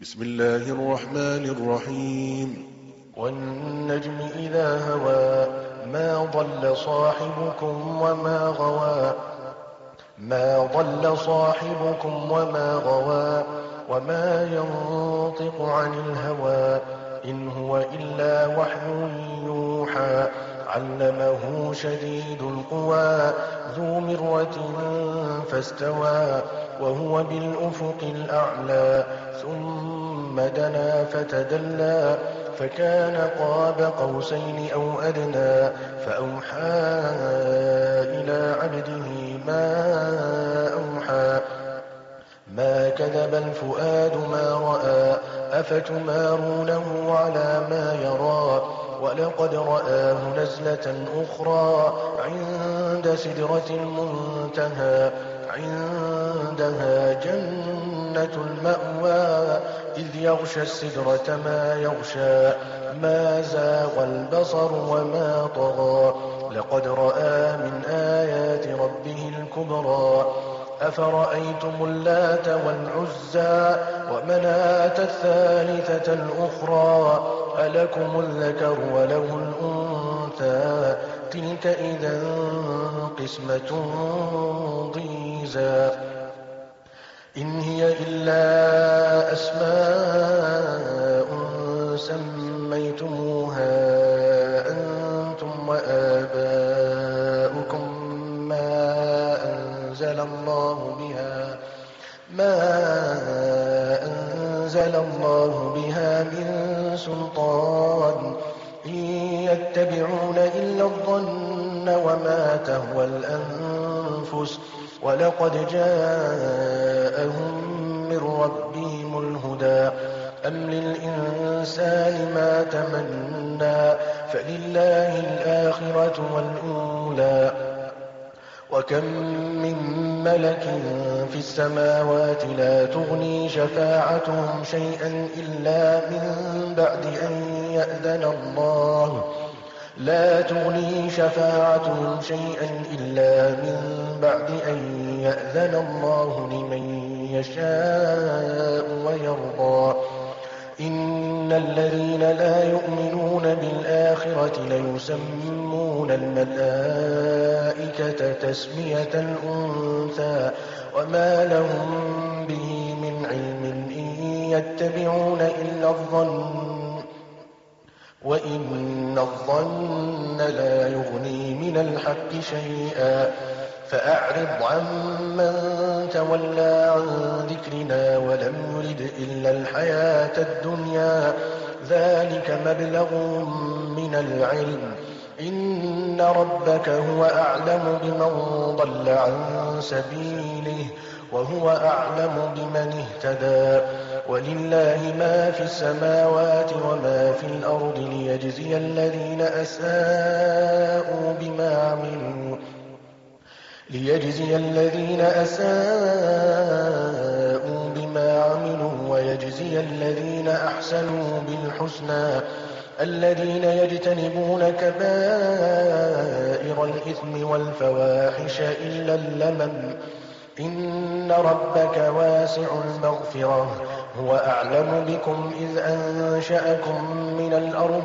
بسم الله الرحمن الرحيم. والنجم إذا هوى ما ضل صاحبكم وما غوى وما ينطق عن الهوى إن هو إلا وحي يوحى علمه شديد القوى ذو مرة فاستوى وهو بالأفق الأعلى ثم دنا فتدلى فكان قاب قوسين أو أدنى فأوحى إلى عبده ما أوحى ما كذب الفؤاد ما رأى أفتمارونه على ما يرى ولقد رآه نزلة أخرى عند سدرة المنتهى عندها جنة المأوى إذ يغشى السدرة ما يغشى ما زاغ البصر وما طغى لقد رأى من آيات ربه الكبرى أفرأيتم اللات والعزى ومناة الثالثة الأخرى ألكم الذكر وله الأنثى تلك إذا قسمة ضيزى إن هي إلا أسماء سميتموها أنتم وآباؤكم ما أنزل الله بها من سلطان إن يتبعون إلا الظن وما تهوى الأنفس ولقد جاءهم من ربهم الهدى أم للإنسان ما تمنى فلله الآخرة والأولى وكم من ملك في السماوات لا تغني شفاعتهم شيئا إلا من بعد أن يأذن الله لمن يشاء ويرضى إن الذين لا يؤمنون بالآخرة ليسمون الملائكة تسمية الأنثى وما لهم به من علم إن يتبعون إلا الظن وإن الظن لا يغني من الحق شيئا فأعرض عمن تولى عن ذكرنا ولم يرد إلا الحياة الدنيا ذلك مبلغهم من العلم إن ربك هو أعلم بمن ضل عن سبيله وهو أعلم بمن اهتدى ولله ما في السماوات وما في الأرض ليجزي الذين أساءوا بما عملوا ويجزي الذين أحسنوا بالحسنى الذين يجتنبون كبائر الإثم والفواحش إلا اللمم إن ربك واسع المغفرة هو أعلم بكم إذ أنشأكم من الأرض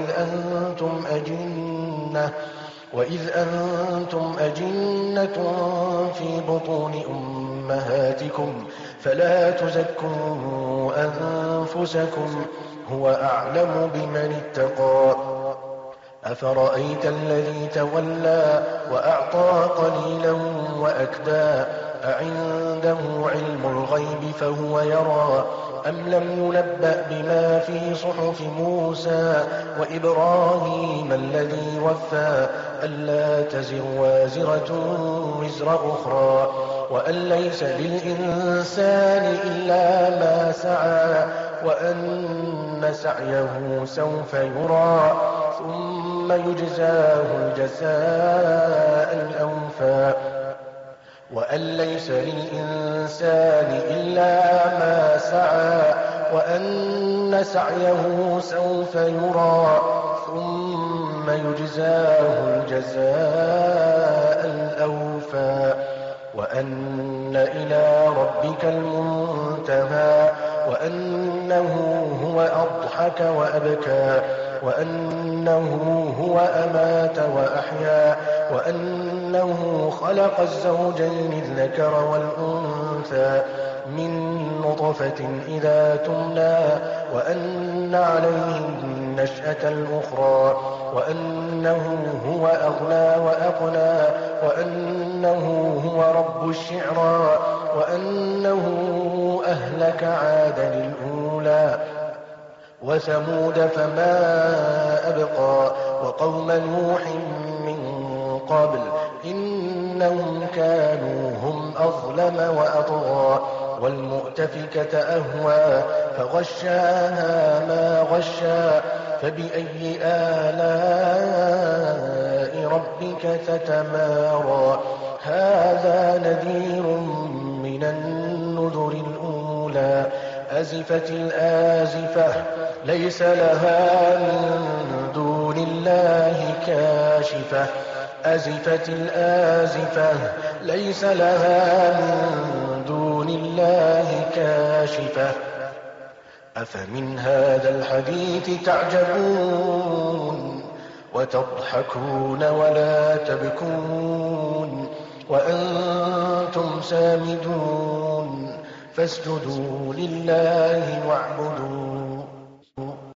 وإذ أنتم أجنة في بطون أمهاتكم فلا تزكوا أنفسكم هو أعلم بمن اتقى أفرأيت الذي تولى وأعطى قليلا وأكدى أعنده علم الغيب فهو يرى أم لم ينبأ بما في صحف موسى وإبراهيم الذي وفى ألا تزر وازرة وزر أخرى وأن ليس للإنسان إلا ما سعى وأن سعيه سوف يرى ثم يجزاه الجزاء الأوفى وأن ليس للإنسان إلا ما سعى وأن سعيه سوف يرى ثم يجزاه الجزاء الأوفى وأن إلى ربك المنتهى وأنه هو أضحك وأبكى وأنه هو أمات وأحيا وأنه خلق الزوجين الذكر والأنثى من نطفة إذا تمنى وأن عليه النشأة الأخرى وأنه هو أغنى وأقنى وأنه هو رب الشعرى وأنه أهلك عادا الأولى وثمود فما أبقى وقوم نوح من قبل إنهم كانوا هم أظلم وأطغى والمؤتفكة أهوى فغشاها ما غشا فبأي آلاء ربك تتمارى هذا نذير من النذر الأولى أزفت الآزفة ليس لها من دون الله كاشفة أزفت الآزفة ليس لها من دون الله كاشفة أفمن هذا الحديث تعجبون وتضحكون ولا تبكون وأنتم سامدون فاسجدوا لله واعبدوا